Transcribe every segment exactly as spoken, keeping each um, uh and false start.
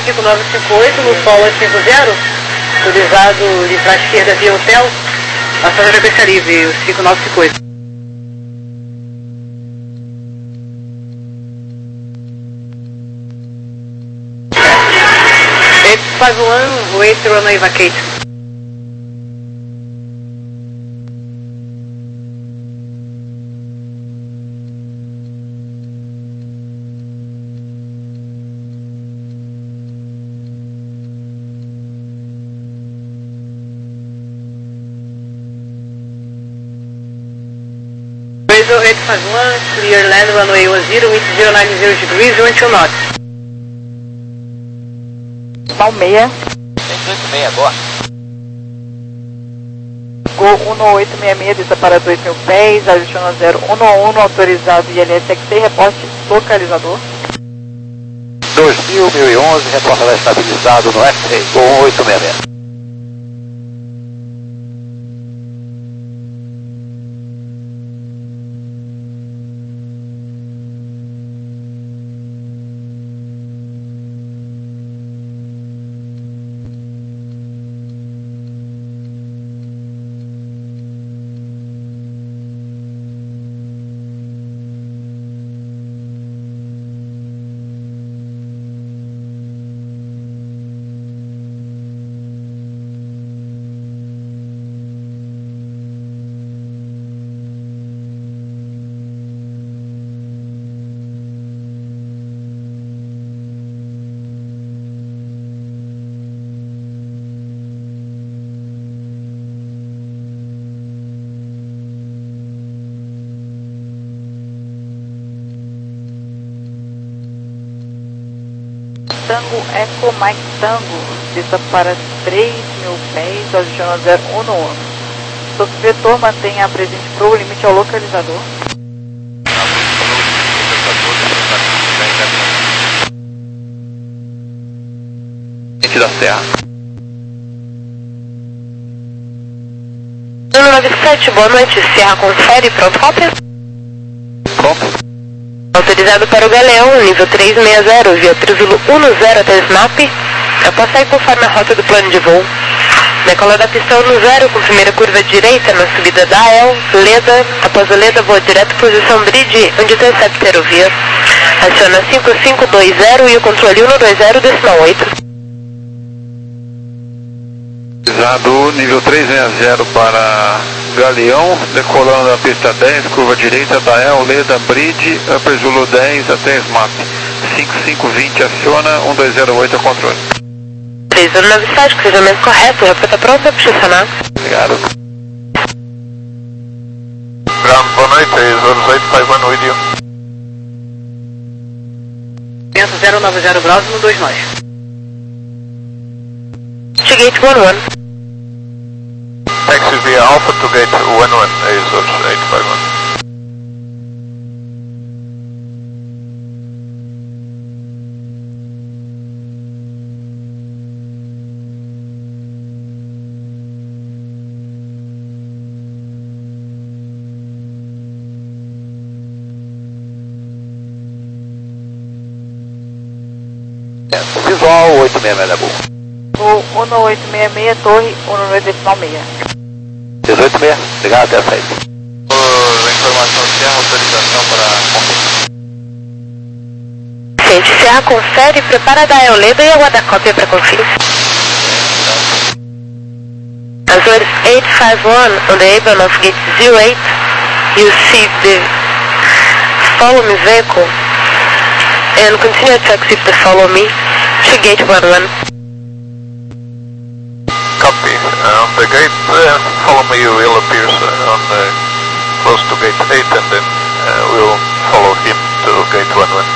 cinco nove cinco oito, no Sol oito cinco zero, autorizado de para a esquerda via hotel, passagem da frequência livre, o cinco nove cinco oito. eight five one, wait runway vacate. eight five one, clear land runway one zero, wind zero nine zero degrees, one two knots. Palmeia. seis oito seis, boa. Gol um oito seis seis, desça para dois mil pés, adiciona zero um um, autorizado I L S X T, reporte localizador. dois mil, mil e onze, reporta estabilizado no F três, Gol um oito seis seis. Tango Eco Mike Tango, desça para três mil pés, adiciona zero um um. Sofretor mantenha a presente pro limite ao localizador. Limite da Serra. um nove sete, boa noite, Serra confere, pronto, cópia? Pronto. Autorizado para o Galeão, nível três seis zero, via Truzilo um zero até Snap. Eu passei conforme a rota do plano de voo. Decola da pista um zero, com primeira curva direita na subida da A E L, Leda. Após a Leda, voa direto posição Bridge, onde intercepta aerovia. Aciona cinco cinco dois zero e o controle um dois zero, decimal oito. Autorizado nível três seis zero para Galeão, decolando da pista dez, curva direita da E L, Leda, Bridge, Upper Zulu dez até Smap. cinco cinco vinte aciona, um dois zero oito a controle. três zero nove sete, cruzamento correto, reporta pronta para estacionar. Obrigado. Ground, boa noite, zero oito cinco um with you. Vento zero nove zero graus, um dois nove. To gate um um. Taxi via Alpha to gate one one, zero eight five one. Visual oito seis seis da Bull. Gol um oito seis seis, torre um dois decimal seis. dezoito seis, obrigado, até a saída. Por informação Serra, autorização para confirmar. Gente, Serra confere, prepara da Eoleda e aguarda a cópia para conferir. Azure eight five one on the Ibanov gate zero eight, you see the follow me vehicle and continue to exit the follow me to gate one one. Copy. Uh, on the gate, uh, follow me, you will appear uh, on the, close to gate eight and then uh, we'll follow him to gate one one.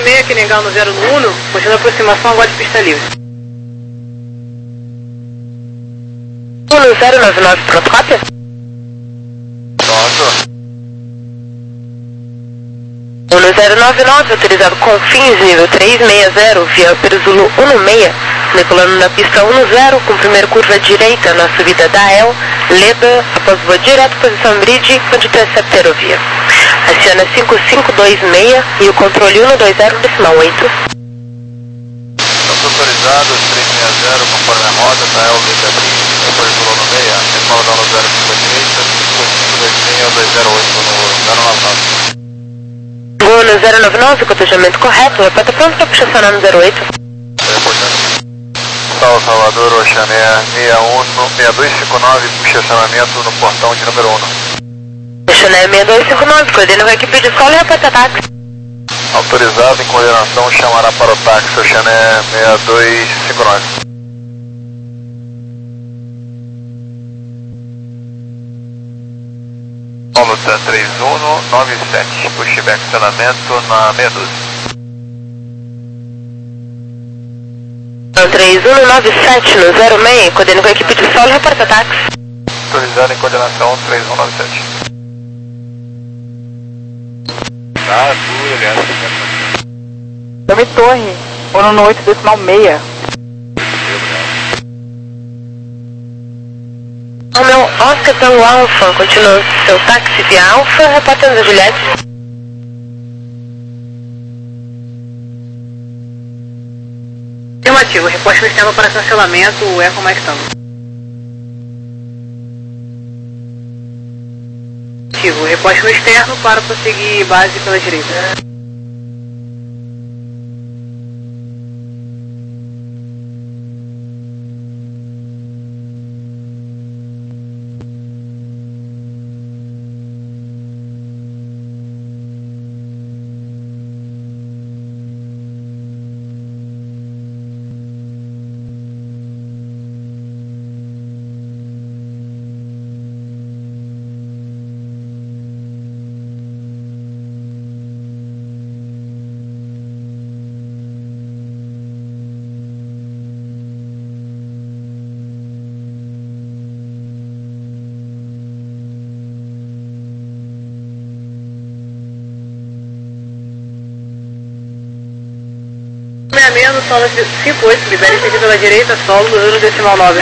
meia aqui negar no zero um, continua a aproximação agora de pista livre. um zero nove nove, pronto, cópia? Pronto. um zero nove nove, autorizado com fins nível trezentos e sessenta, via Perzulu seis, decolando na pista dez, com primeira curva direita na subida da E L, Leda, após voo direto, posição bridge, onde intercepta a aerovia. Aciona cinco cinco dois seis e o controle cento e vinte, decimal oito. Estamos autorizados, trezentos e sessenta, conforme a rota, da E L, Leda, bridge, Perzulu seis, decimal down zero cinco direita, cinco cinco dois seis, dois zero oito no zero nove nove. Voo no zero nove nove, cotejamento correto, repórter pronto para estacionar no zero oito. Sal Salvador, Oceaneia seis um, seis dois cinco nove, estacionamento no portão de número um. Oceaneia seis dois cinco nove, coordena com a equipe de solo e repórter táxi. Autorizado em coordenação, chamará para o táxi, Oceaneia seis dois cinco nove. Luta três um nove sete, pushback estacionamento na seis doze. três um nove sete no zero seis, coordena com a equipe de solo e repórter táxi. Autorizado em coordenação três um nove sete. Tá, tudo, aliás. Nome Torre, um oito decimal seis. O meu Oscar pelo Alfa, continua seu táxi via Alfa, repórter da Juliette. Afirmativo, resposta externa para cancelamento, o Eco mais tango. Afirmativo, resposta externo para prosseguir base pela direita. Menos, solo cinco oito, libere seguir pela direita, solo no decimal nove.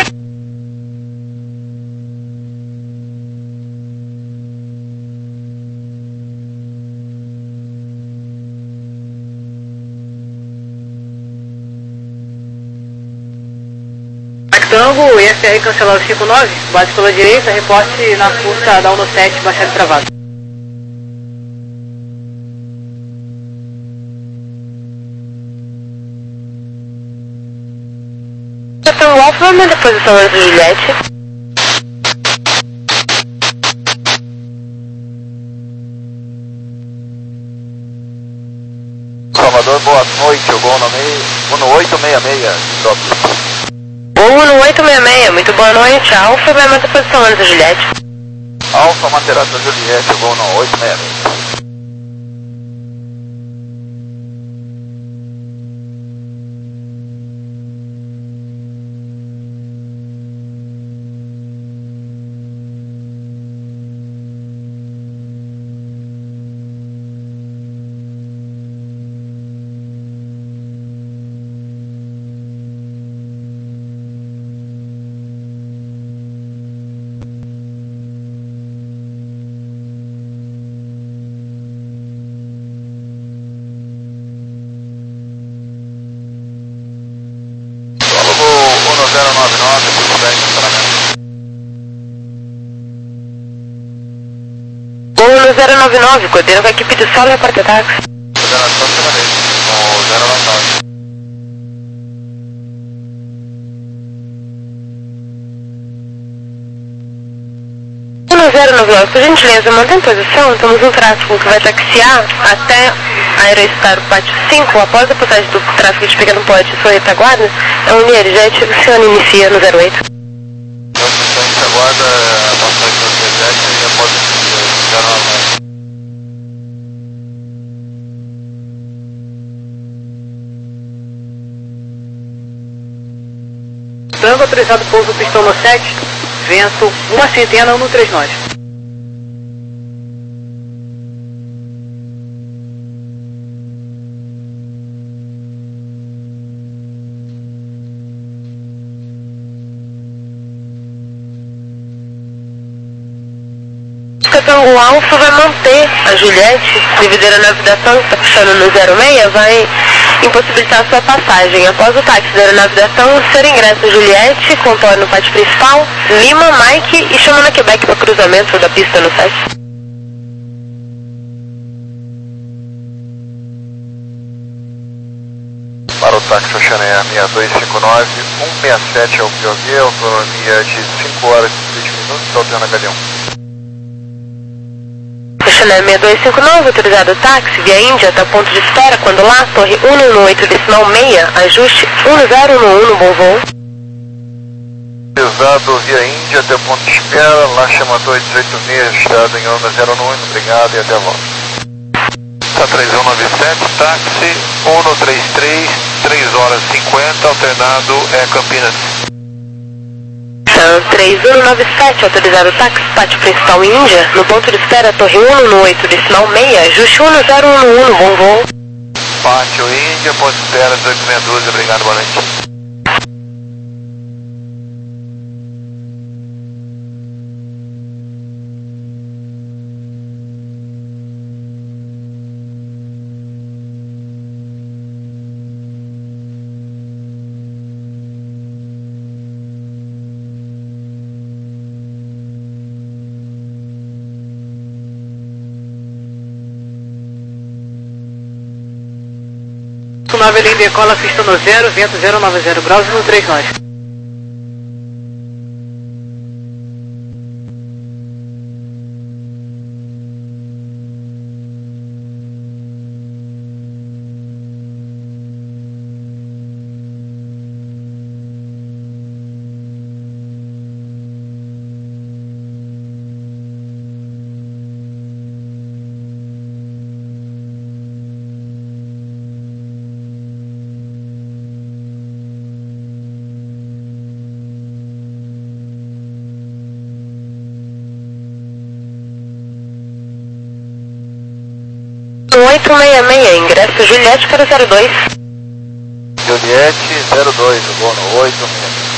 Tango, I F R cancelado cinco nove, base pela direita, reporte na curta da um sete, baixada travada. Então, Alfa, manda posição da Juliette. Salvador, boa noite, eu vou no meio, um oito seis seis, stop. um oito seis seis, muito boa noite, Alfa, vai mandar posição da Juliette. Alfa, Maserati da Juliette, eu vou no oito seis seis. zero nove nove, tudo bem, estacionamento. Voo no zero nove nove, coordena com a equipe de solo e repórter táxi. Coordenação permanente, no zero nove nove. No zero nove nove, por gentileza, mantém posição, temos um tráfego que vai taxiar até Aerostar Pátio cinco, após a passagem do tráfego de pequeno porte e sua retaguarda, a Unirjet, o senhor inicia no zero oito. Então, a gente aguarda a passagem do Unirjet e após o zero nove nove. Tango, autorizado pouso pistão no sete, vento uma centena, um no três nove. Tango Alfa vai manter a Juliette, devido à navegação que está puxando no zero seis, vai impossibilitar a sua passagem. Após o táxi da navegação, o senhor ingressa Juliette, contorna no pátio principal, Lima, Mike e chama na Quebec para cruzamento da pista no sete. Para o táxi Oceaneia seis dois cinco nove, um seis sete é o P O V, autonomia de cinco horas e vinte minutos, alterna Galeão. Oceaneia seis dois cinco nove, autorizado o táxi via Índia até o ponto de espera, quando lá, torre cento e dezenove decimal seis, ajuste um zero um um no bom voo. Autorizado via Índia até o ponto de espera, lá chama torre dezoito seis, ajustado em onda zero um, obrigado e até a volta. Tá três um nove sete, táxi um três três, três horas e cinquenta, alternado é Campinas. três um nove sete, autorizado táxi, pátio principal Índia, no ponto de espera, torre cento e dezenove decimal seis, ajuste um zero um um no bom voo. Pátio Índia, ponto de espera dezoito sessenta e dois, obrigado, boa noite. nove linha decola, pista no zero, vento zero nove zero graus no três nove. oito seis seis, ingresso Juliette para zero dois. Juliette zero dois, vou no oito seis seis.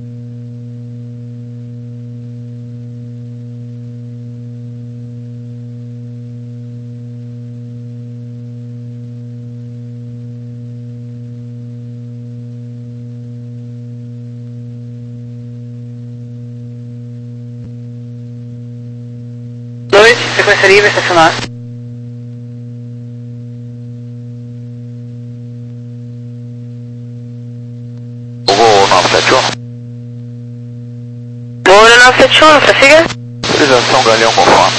dois, sequência livre, estacionar. Voo nove sete um, prossiga. Autorização Galeão conforme.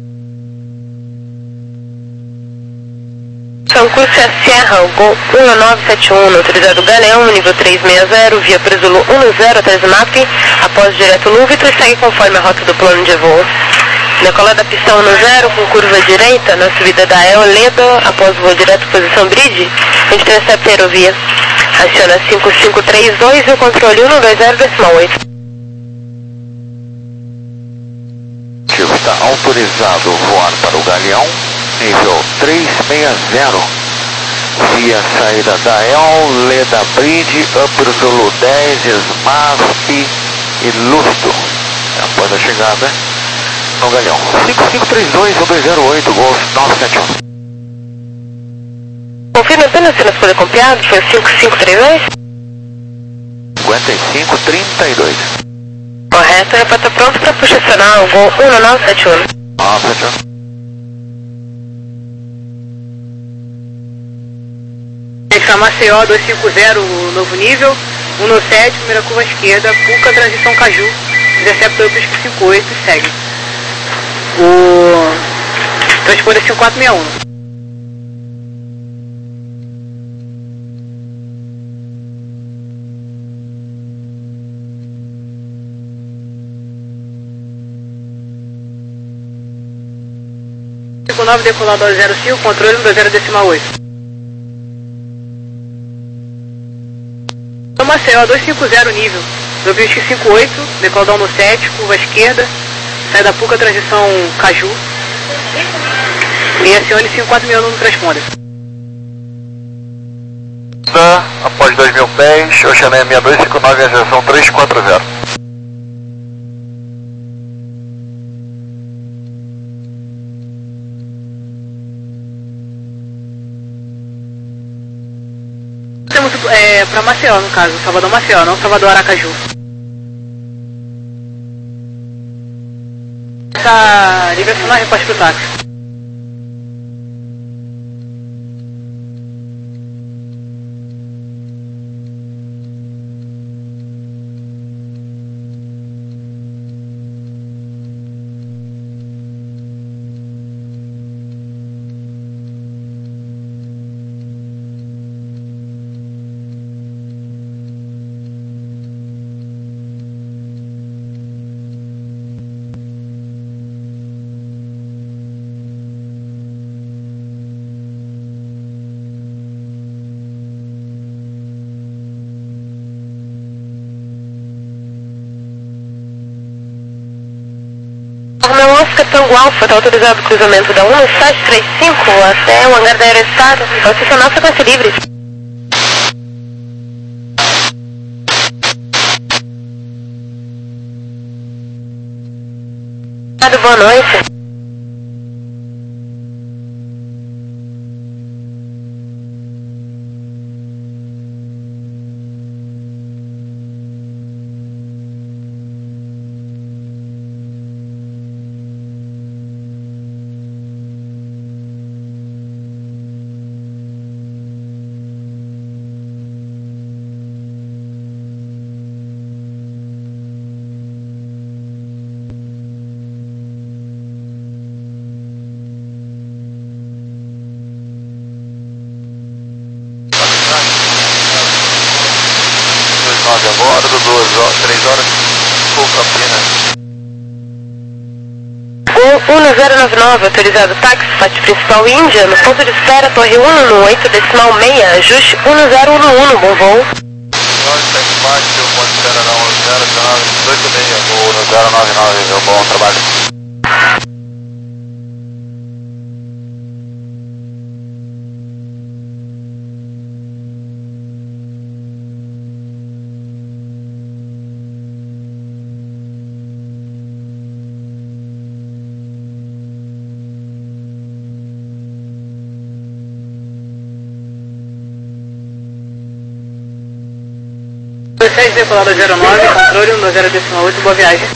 Concurso é Sierra, Gol um nove sete um, autorizado Galeão, nível trezentos e sessenta, via Presulo um zero até Snap, após direto Lúvito e segue conforme a rota do plano de voo. Decola da pista um zero com curva direita, na subida da El Leda, após voo direto posição Bridge, a gente intercepta a aerovia. Aciona cinco cinco três dois e o controle um dois zero decimal oito. Está autorizado voar para o Galeão, nível trezentos e sessenta, via saída da El, Leda Bridge, Upper Zulu dez, SMASP e Lúcido. Após a chegada no Galeão. cinco cinco três dois, um dois zero oito, Golf nove sete um. Confirme apenas se na folha copiada, foi cinco cinco três dois? cinquenta e cinco trinta e dois. Correto, repórter pronto para posicionar o Gol um nove sete um. nove sete um. Maceió dois cinco zero, novo nível, um no sete, primeira curva à esquerda, Puca, transição Caju, interceptor Upis cinco oito, segue. O transponder cinco quatro seis um. cinco nove decolador zero cinco, controle um dois zero decimal oito. Maceió dois cinco zero nível, Nobilski cinco oito, decola da um sete, curva esquerda, sai da Puca, transição Caju. E acione cinco quatro seis um no transponder. Após dois mil pés, Oceaneia seis dois cinco nove, aviação três quatro zero. Temos é, para Maceió, no caso, Salvador Maceió, não Salvador Aracaju. Essa ligação na resposta pro táxi. Meu Oscar Tango Alfa está autorizado o cruzamento da um sete três cinco até o hangar da Aerostado. Posicionar frequência livre. Boa noite. Agora, do duas, três horas, full Campinas. um zero nove nove, autorizado táxi, faixa principal Índia, no ponto de espera, torre um no oito, decimal seis, ajuste um zero um um, bom voo. Senhores, está embaixo, o ponto de espera na um zero nove, dezoito seis, voo no zero nove nove, meu bom trabalho. dezesseis, decolada zero nove, controle um zero decimal oito, boa viagem.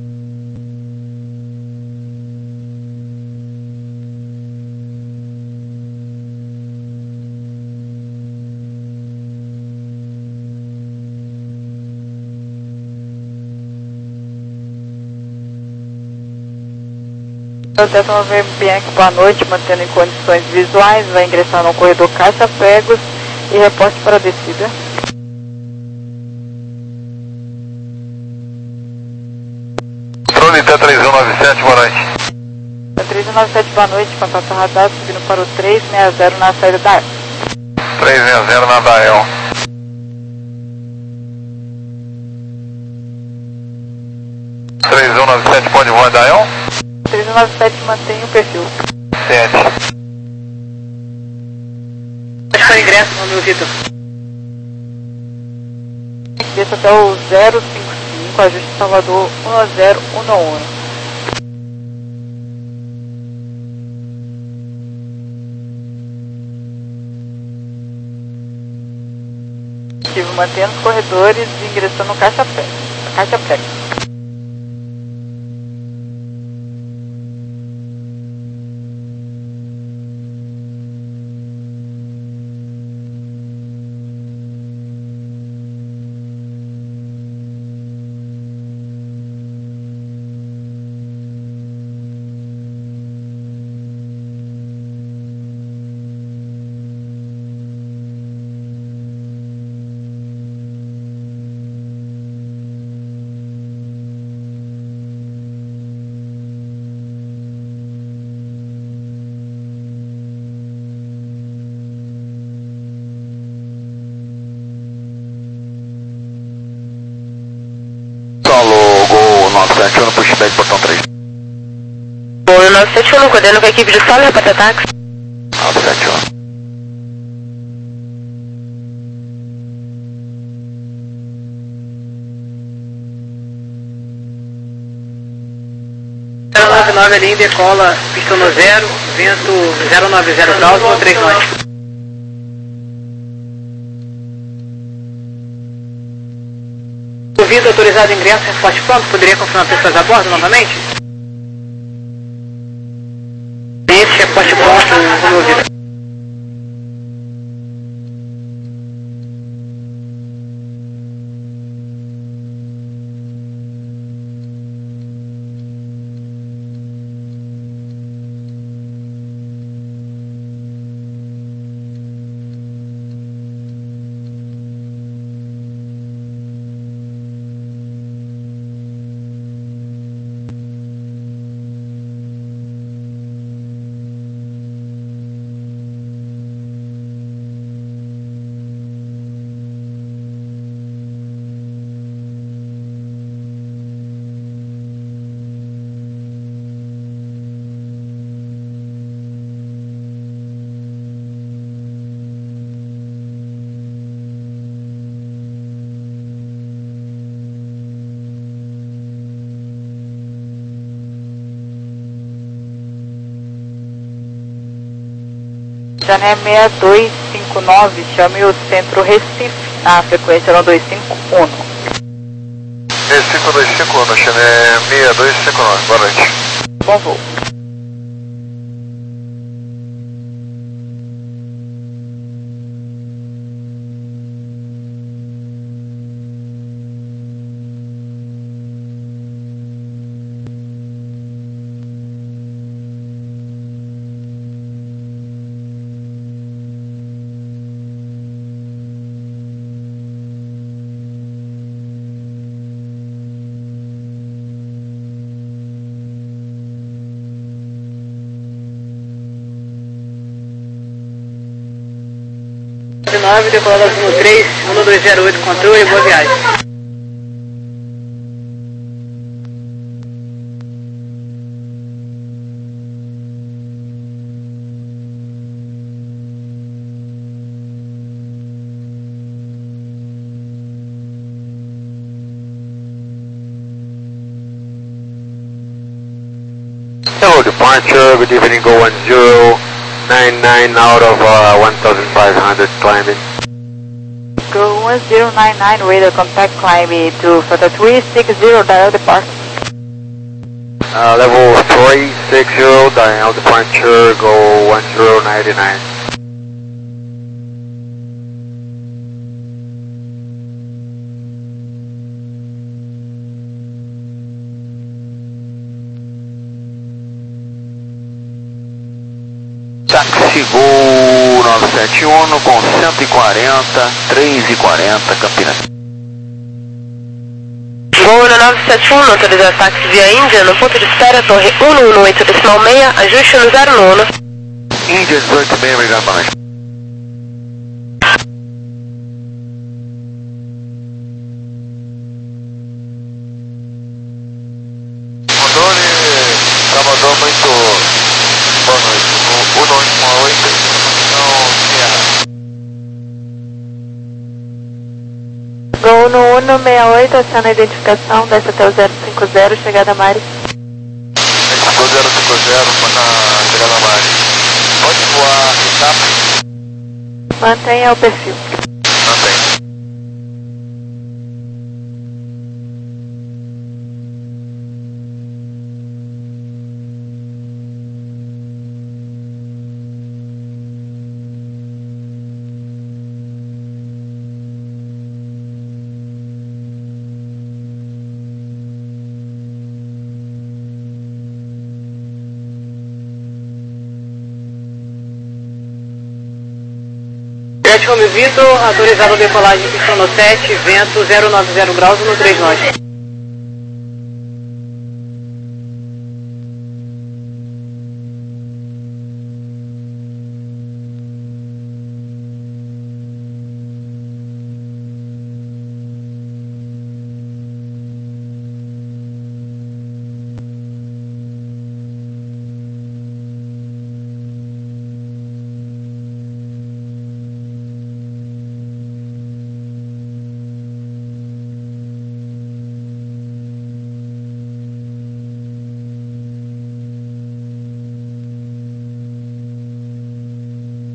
Proteção V B N, boa noite, mantendo em condições visuais, vai ingressar no corredor Caixa Pregos e reporte para a descida. Controle T três um nove sete, boa noite. T três um nove sete, boa noite, contato radar, subindo para o três seis zero na saída da três seis zero na Dael. três um nove sete, pode voar Dael? três um nove sete, mantém o perfil. sete. Acho que é o ingresso, meu Vitor. Desça até o zero cinco cinco, ajuste Salvador um zero um um. Estive mantendo os corredores e ingressando no caixa pré. Caixa pré. nove sete um, pushback, portão três. Bom, nove sete um, coordenando com a equipe de solo e repórter táxi. nove sete um. zero nove nove ali, decola, pistão no zero, vento zero nove zero graus, no três nós. Ouvido autorizado ingresso, resposta pronto, poderia confirmar pessoas a bordo novamente? Esse resposta pronto, como ouvido. Jané seis dois cinco nove, chame o centro Recife, a frequência no dois cinco um. Recife dois cinco um, Jané seis dois cinco nove, boa noite. Bom voo. nove, decolada no três, um dois zero oito, controle, boa viagem. Hello, departure, good evening, go one zero nine nine out of uh, one thousand five hundred climbing. Go one zero nine nine, radar contact climbing to Flight three six zero, dial departure. Uh, level three six zero, dial departure, go one zero nine nine. Táxi Gol nove sete um com cento e quarenta, três e quarenta, Campinas. Gol no nove sete um, autorizado táxi via Índia, no ponto de espera, torre um um oito decimal seis, ajuste no zero nono. Índia dezoito seis, obrigado, boa noite. Condone, Salvador, muito boa noite. O um oito oito, não Sierra. Gol no um seis oito, aciona a identificação, desce até o zero cinco zero, chegada Mari. Ficou zero cinco zero na chegada Mari. Pode voar etapa? Mantenha o perfil. Mantém. Home Vitor, autorizado a decolagem pistão no sete, vento zero nove zero graus no três nós.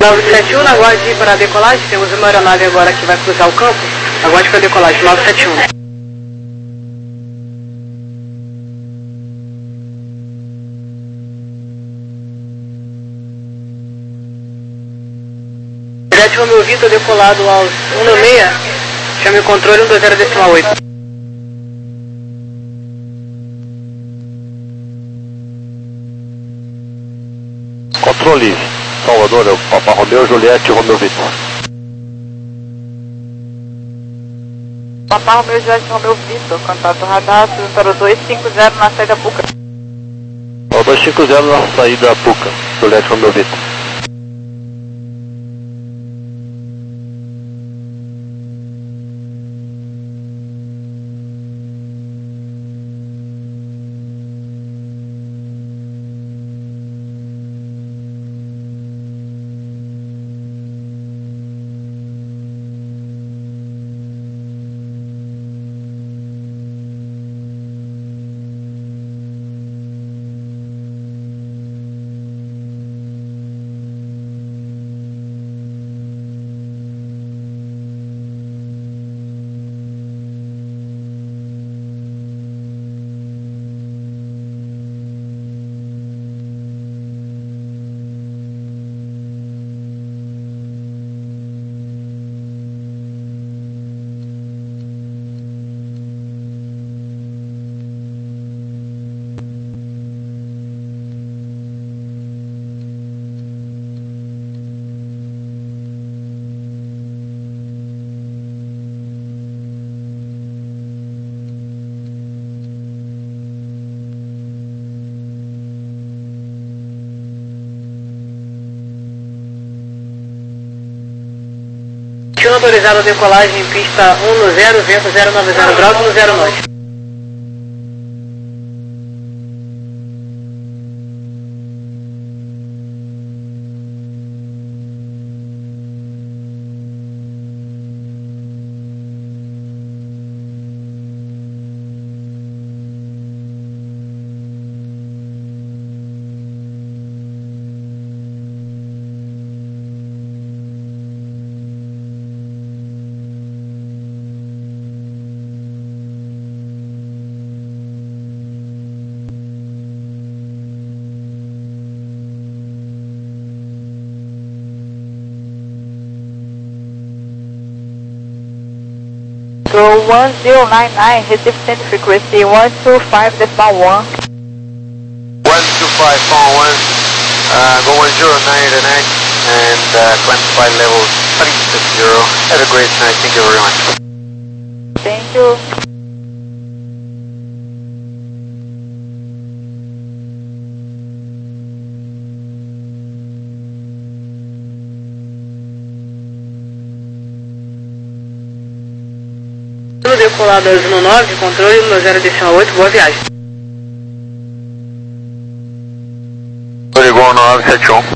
nove sete um, aguarde para a decolagem. Temos uma aeronave agora que vai cruzar o campo. Aguarde para a decolagem, nove sete um. Jet Romeo Vitor decolado aos um nove seis. Chame o controle um dois zero decimal oito. Controle, Salvador, é o Papa Romeu, Juliette, Romeu Vitor. Papa Romeu, Juliette, Romeu Vitor, contato radar, subindo para o dois cinco zero na saída Puca. O dois cinco zero na saída Puca, Juliette, Romeu Vitor. Autorizado a decolagem em pista um no zero, vento zero nove zero graus no zero norte. Go one zero nine nine, receive center frequency one two five decimal one. one two five point one, uh, go one zero nine nine and uh, climb to flight level three six zero. Have a great night, thank you very much. Thank you. Decolado aos um nove, controle um zero decimal oito, boa viagem. Oregon nove sete um.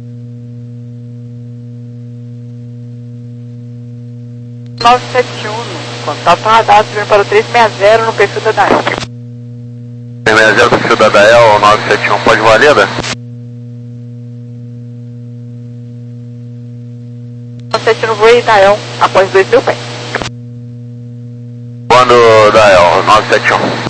nove sete um, contato radar, subindo para o três seis zero no perfil da Dael. três seis zero, perfil da Dael, nove sete um, pode valer, né? nove sete um, voe Dael, após dois mil pés. Quando Dael, nove sete um.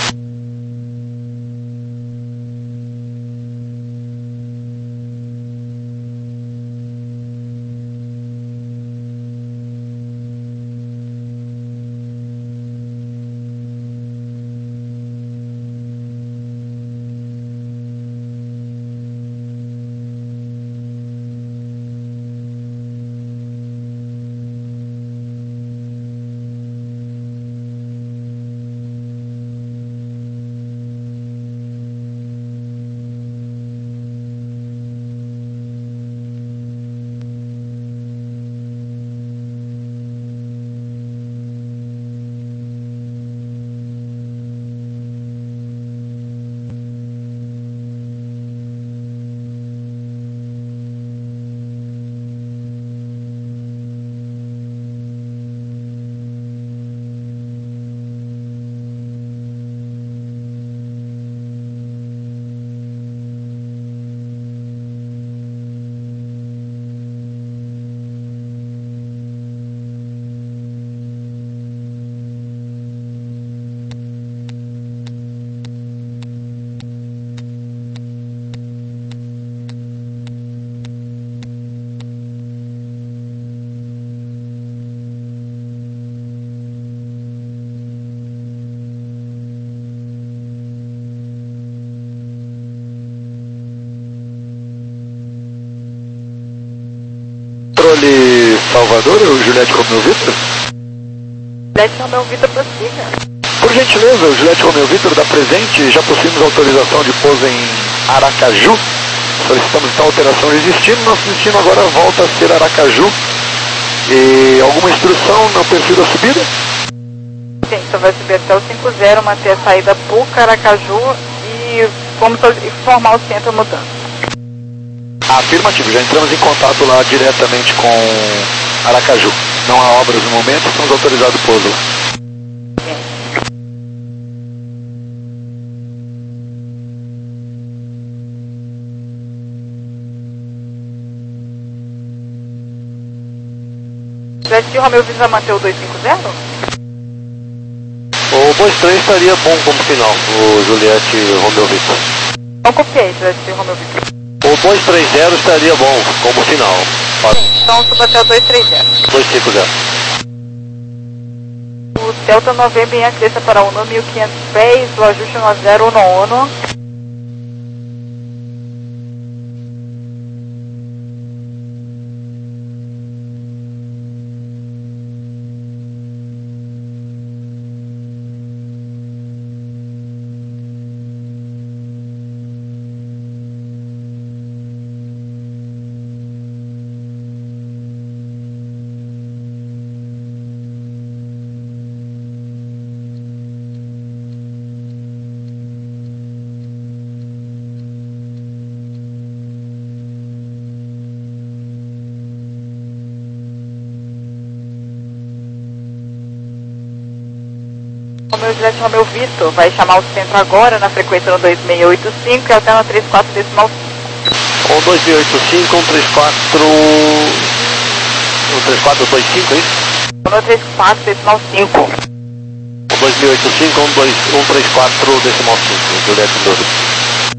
Salvador, o Juliette Romeu Vitor? Juliette Romeu Vitor, prossiga. Por gentileza, o Juliette Romeu Vitor dá presente, já possuímos autorização de pouso em Aracaju. Solicitamos então alteração de destino, nosso destino agora volta a ser Aracaju. E alguma instrução no perfil da subida? Sim, então vai subir até o cinco zero, manter a saída Puca, Aracaju e vamos informar o centro mudando. Afirmativo, já entramos em contato lá diretamente com Aracaju. Não há obras no momento, estamos autorizados o pouso. Juliette Romeu Vitor vai manter o dois cinco zero? O dois três estaria bom como final, o Juliette Romeu Vitor. Não copiei, Juliette Romeu Vitor. O dois três zero estaria bom como final. Sim, então suba até o dois três zero. dois cinco zero. O Delta Novembro em cresça para o mil e quinhentos pés, o ajuste no zero no ONU. O meu Juliette Romeu Vitor vai chamar o centro agora na frequência no dois seis oito cinco e alterna três quatro decimal cinco. um dois seis oito cinco, um três quatro... um três quatro dois cinco, é isso? No três quatro decimal cinco. um dois seis oito cinco, um três quatro decimal cinco, Juliette Romeu Vitor.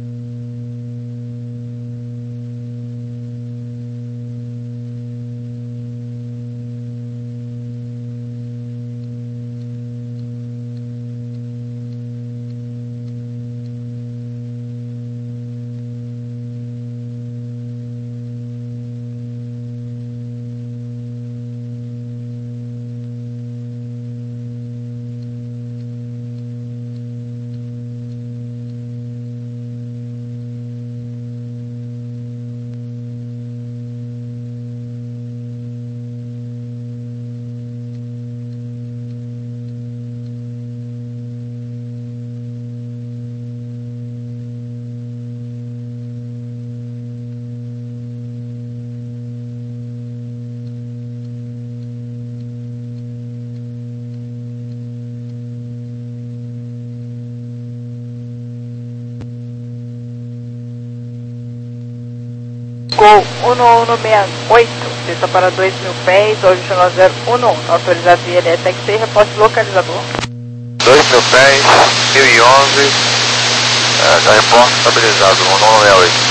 Gol um um seis oito, desça para dois mil pés, ajuste no zero um um, autorizado via L S X C, reposte localizador. dois mil pés, mil e onze, é, já reporte estabilizado, um um seis oito.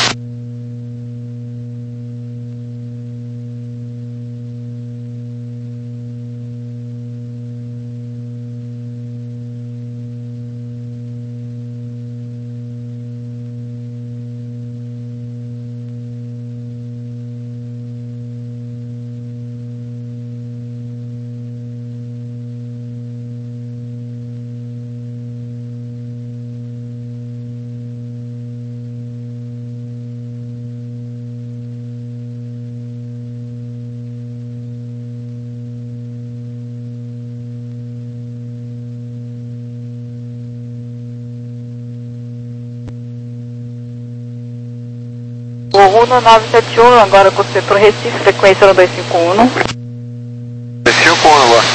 O Uno nove sete um, agora com o setor Recife, frequência no dois cinco um. dois cinco um agora.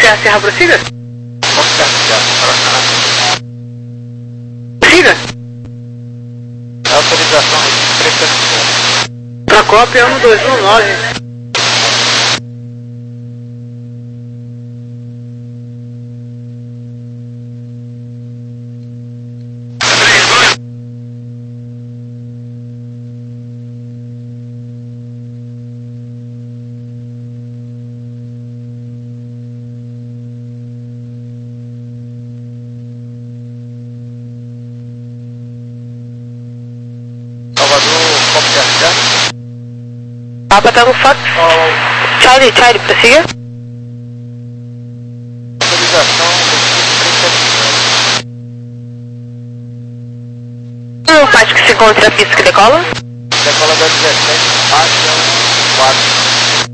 Serra, Serra, prossiga? Fox Serra, Serra. Prossiga. Autorização de três sete zero. Pra cópia um dois um nove. Papa Tango Fox. Charlie, Charlie, prossiga. Autorização de Um parte que se encontra a pista que decola. decola da dezessete, Action quatro.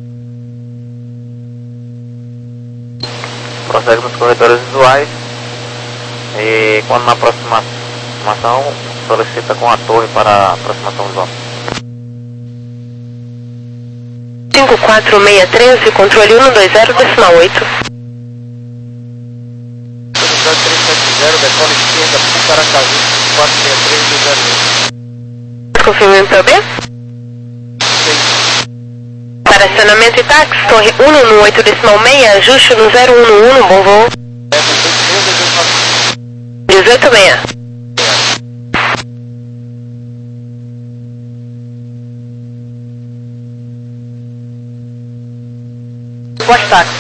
Prossegue nos corredores visuais e quando na aproximação solicita com a torre para aproximação visual. cinco quatro seis três, controle um dois zero, decimal oito. Velocidade três sete zero, decola esquerda, Pucaracaju, quatro seis três dois zero dois. Confirmando para o B. Para acionamento e táxi, torre um no oito decimal seis, ajuste no zero um um, bom voo. dezoito seis. Pós-táxi.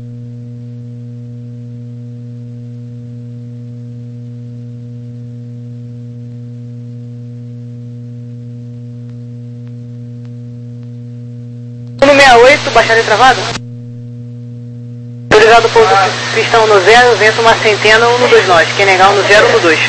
um sessenta e oito, baixada travada. Autorizado pouso cristão no zero, vento uma centena, um no dois nós. Quem negar um no zero, um no dois.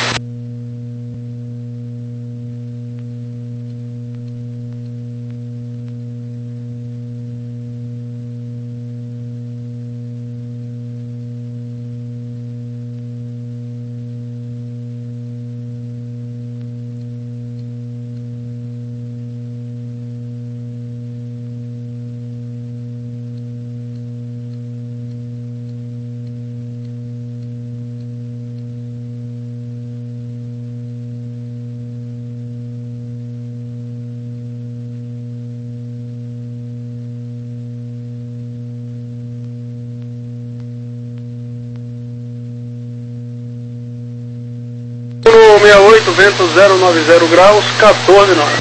sessenta e oito, vento zero nove zero graus, quatorze nós.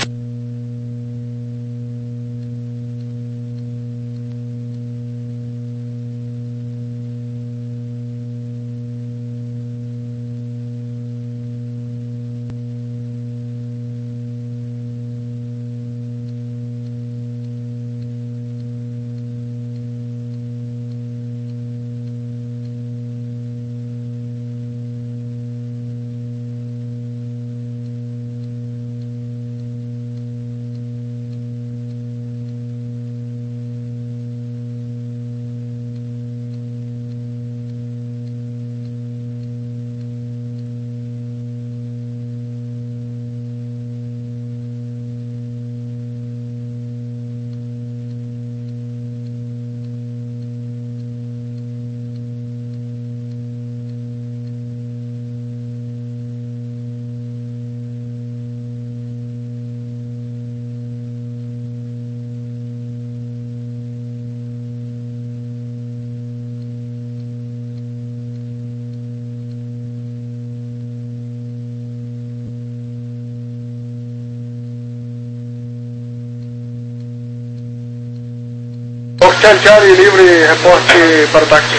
Fox Charlie, livre, reporte para o táxi.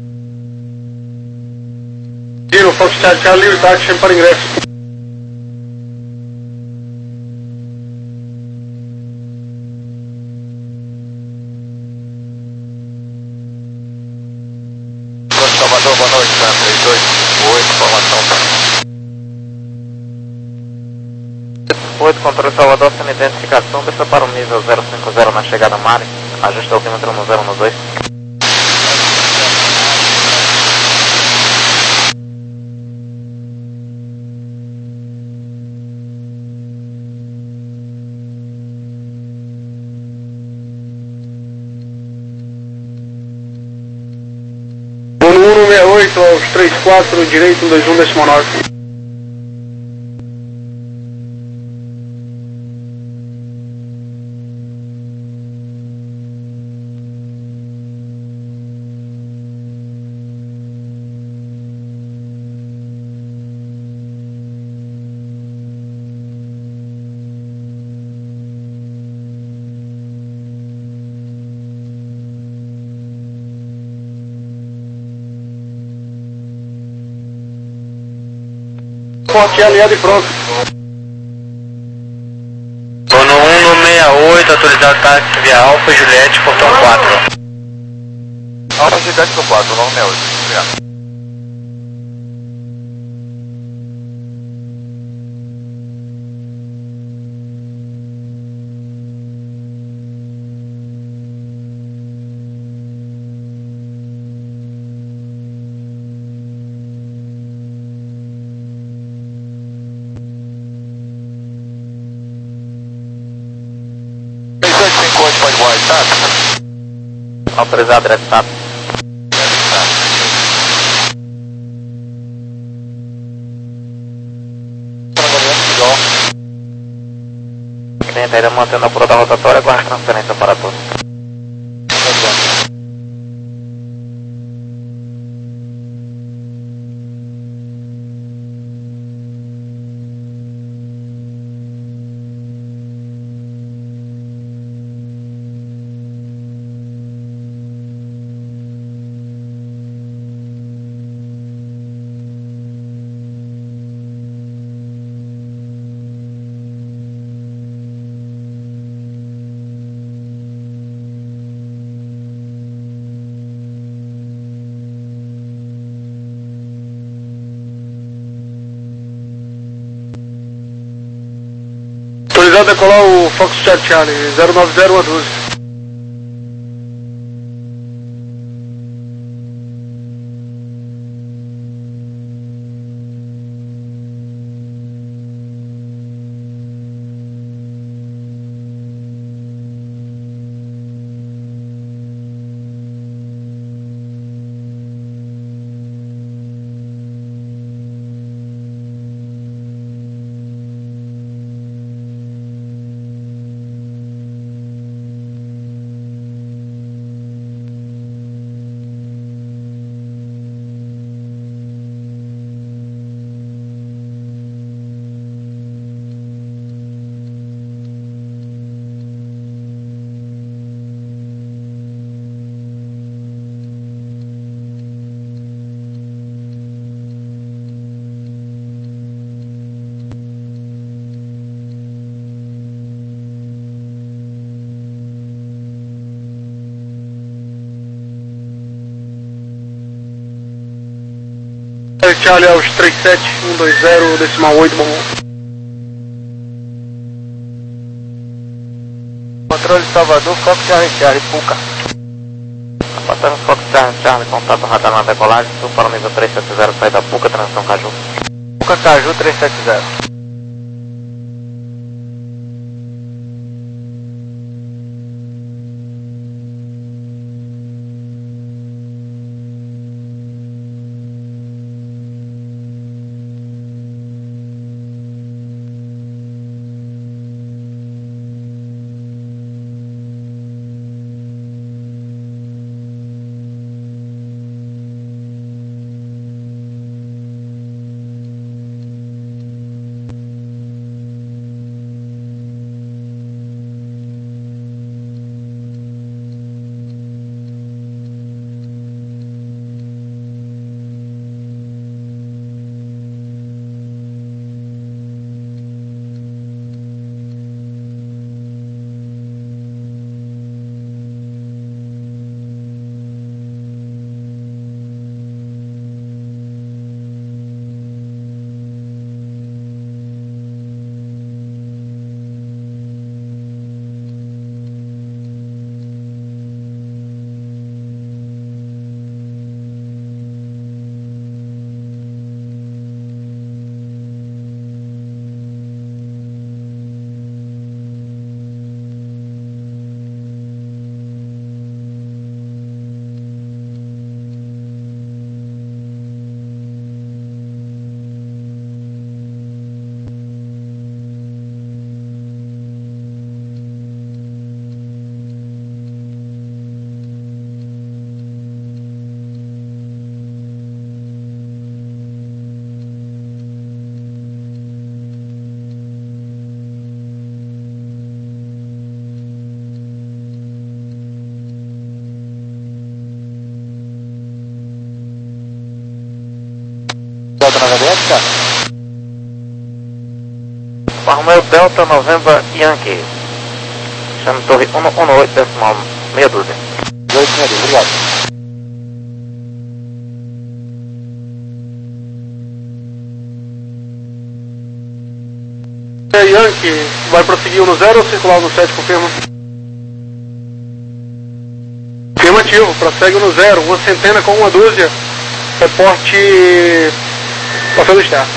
Giro, Fox Charlie, livre, táxi para ingresso. Salvador, boa noite, três dois oito, informação. oito, controle Salvador, sem identificação, desça para o nível zero cinco zero na chegada Mari, ajuste o altímetro no zero um dois. um seis oito aos três quatro, direito um dois um décimo nove. Forte alinhado e pronto. Sono um no seis oito, autorizado táxi via Alfa Juliette, portão quatro. Alfa Juliette, portão quatro, no seis oito. Obrigado. Pode voar, tá? Autorizado, direto, tá? Cliente ainda mantendo a frota rotatória com a transferência para todos. Autorizado a decolar o Foxtrot Charlie, zero nove zero a doze. Charlie aos três sete um dois zero, decimal oito, bom. Controle Salvador, Fox Charlie Charlie, Puca. Passamos Fox Charlie Charlie, contato radar na decolagem, sul para o nível três sete zero, saída Puca, transição Caju. Puca Caju três sete zero. Delta November, cara. Romeo Delta November Yankee. Chame torre cento e dezenove decimal meia dúzia. dois, obrigado. É, Yankee, vai prosseguir no zero ou circular no sete, confirma? Afirmativo, prossegue no zero, uma centena com uma dúzia, reporte papel do Star.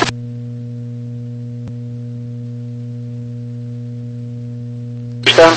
Star.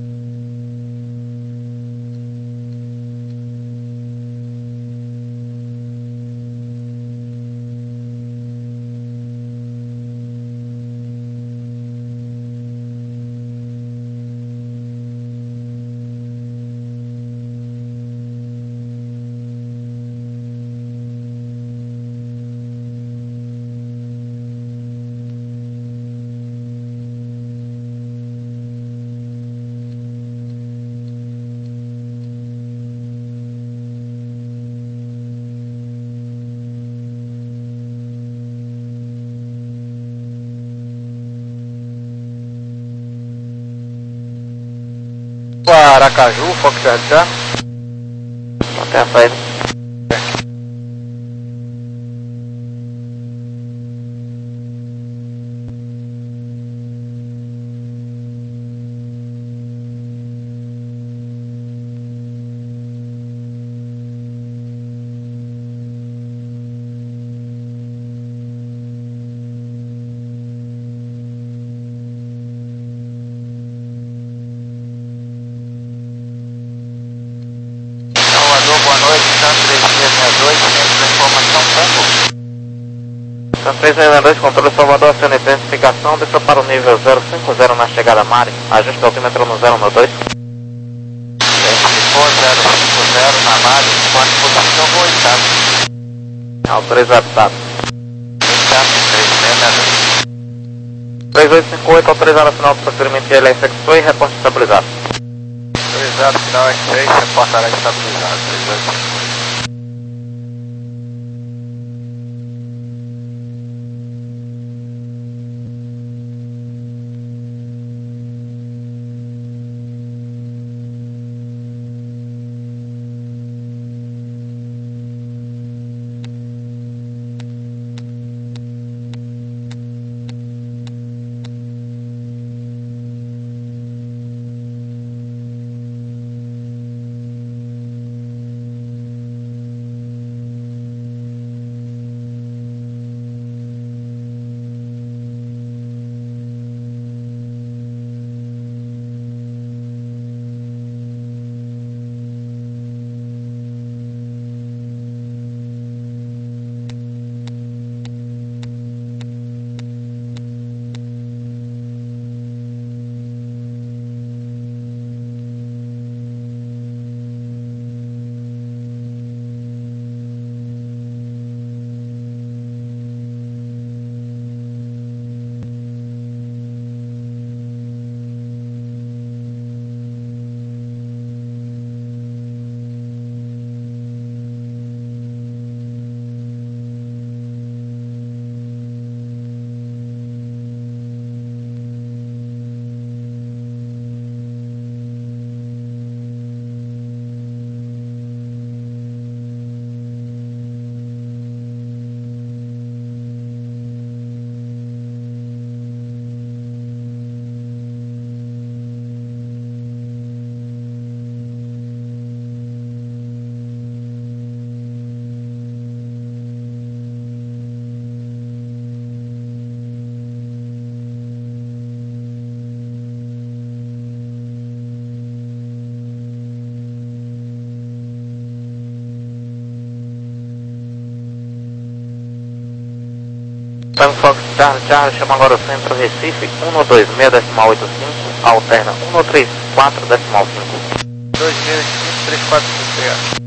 Aracaju, Fox já. Até a saída. Boa noite, Santos três seis seis dois, centro de informação, campo. Santos três seis seis dois, controle Salvador, aciona a identificação, desceu para o nível zero cinco zero na chegada Mari, ajuste o altímetro no zero um dois. zero cinco zero na Mari, com a disposição ou estado. Autorizado, estado. Estado três seis seis dois. três oito cinco oito, autorizado final do procedimento de L S X e reporte estabilizado. Autorizado, final X três, reportará estabilizado. três oito cinco oito. Tango Fox Charlie Charlie, chama agora o centro Recife, um dois seis decimal oito cinco, alterna um três quatro decimal cinco. dois seis cinco três quatro cinco três.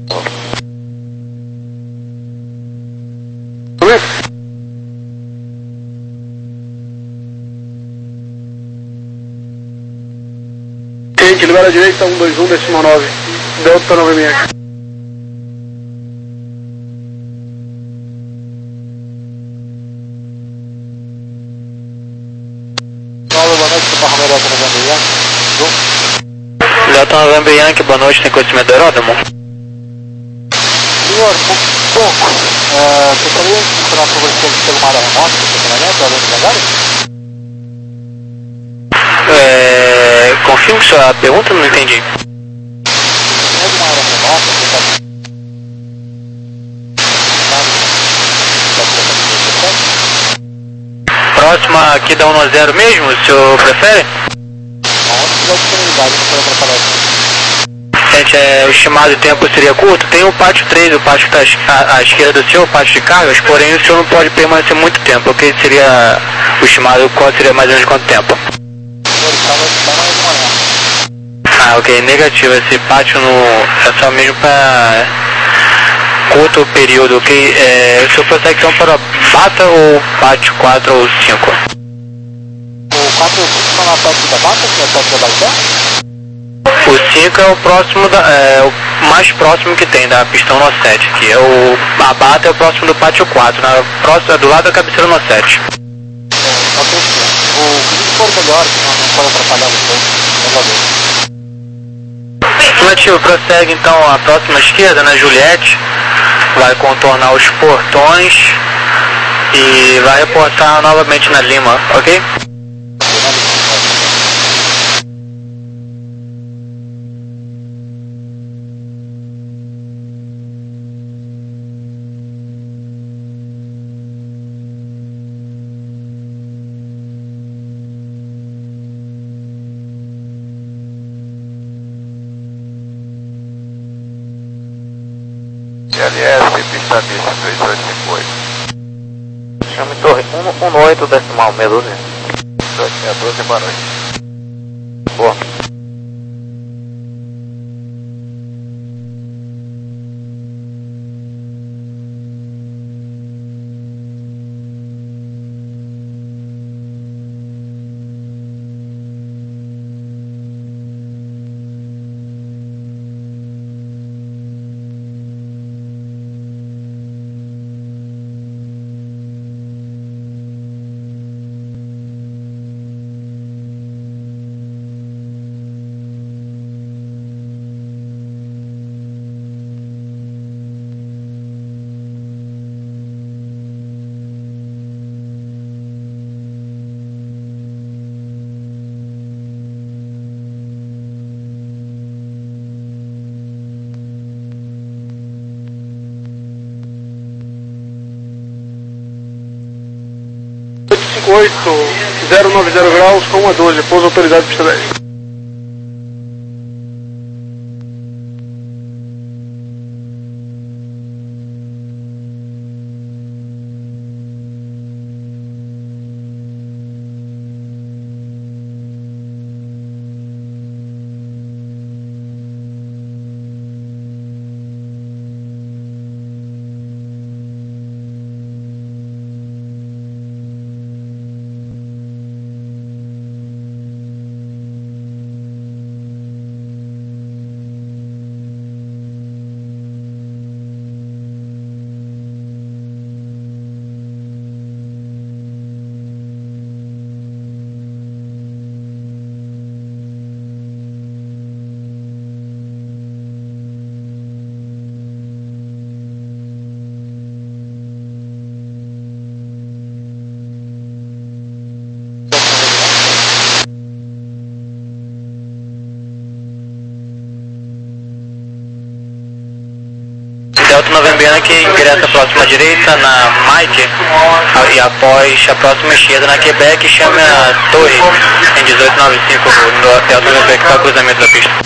Gente, libera a direita, um dois um decimal nove, Delta nove M X. Delta November Yankee, boa noite, tem conhecimento do aeródromo? Senhor, um pouco. Uh, gostaria de encontrar por você pelo mar remoto, do funcionamento, além do radar? É... Confirme sua pergunta, não entendi. É de uma área remota, você está... Próxima aqui da um zero mesmo, o senhor prefere? Onde tiver disponibilidade, não pode atrapalhar aqui. Gente, é, o estimado de tempo seria curto. Tem o pátio três, o pátio que está à, à esquerda do senhor, o pátio de cargas, porém o senhor não pode permanecer muito tempo, porque seria o estimado, qual seria mais ou menos quanto tempo? Ah, ok, negativo, esse pátio no, é só mesmo para curto período, ok? É, o senhor consegue então para Bata ou pátio quatro ou cinco? O quatro ou cinco está na parte da Bata, que é a parte da Baité? O cinco é o próximo, da, é o mais próximo que tem da pistão no sete, que é o, a Bata é o próximo do pátio quatro, na próxima, do lado da cabeceira no sete. É, ok, senhor. O que for melhor, que não, não pode atrapalhar vocês, por favor. Afirmativo, prossegue então a próxima esquerda, na Juliette, vai contornar os portões e vai reportar novamente na Lima, ok? L S, pista mista três oito cinco oito. Chame torre um um oito decimal meia dúzia. meia dúzia, boa noite. Boa. oito zero nove zero graus com uma doze, pouso autorizado pista dez. Delta November que ingressa a próxima direita na Mike e após a próxima esquerda na Quebec chame a torre em dezoito noventa e cinco no Delta November para cruzamento da pista.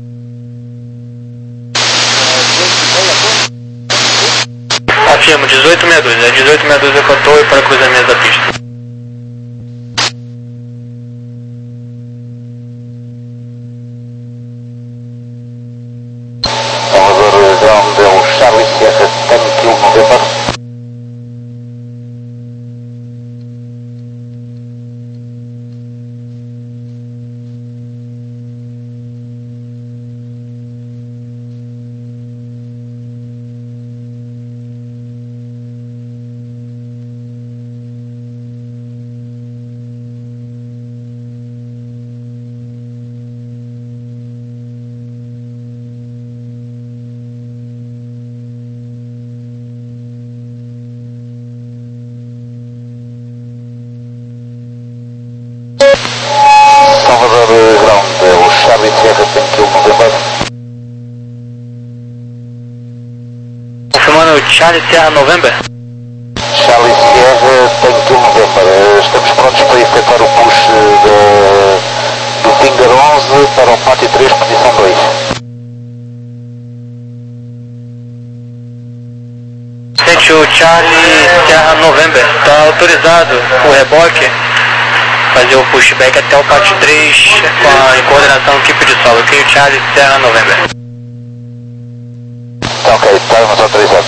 Afirmo, dezoito meia dúzia, dezoito meia dúzia com a torre para cruzamento da pista. Charlie Sierra ten Kill November. Charlie Sierra November. Charlie Sierra, Tango November. Estamos prontos para efetuar o push de, do Tinger onze para o Pátio três, posição dois. Sente o Charlie Sierra November. Está autorizado o reboque fazer o pushback até o Pátio três com a, em coordenação com a equipe de solo. Ok, Charlie Sierra November. Tá ok, estamos autorizados.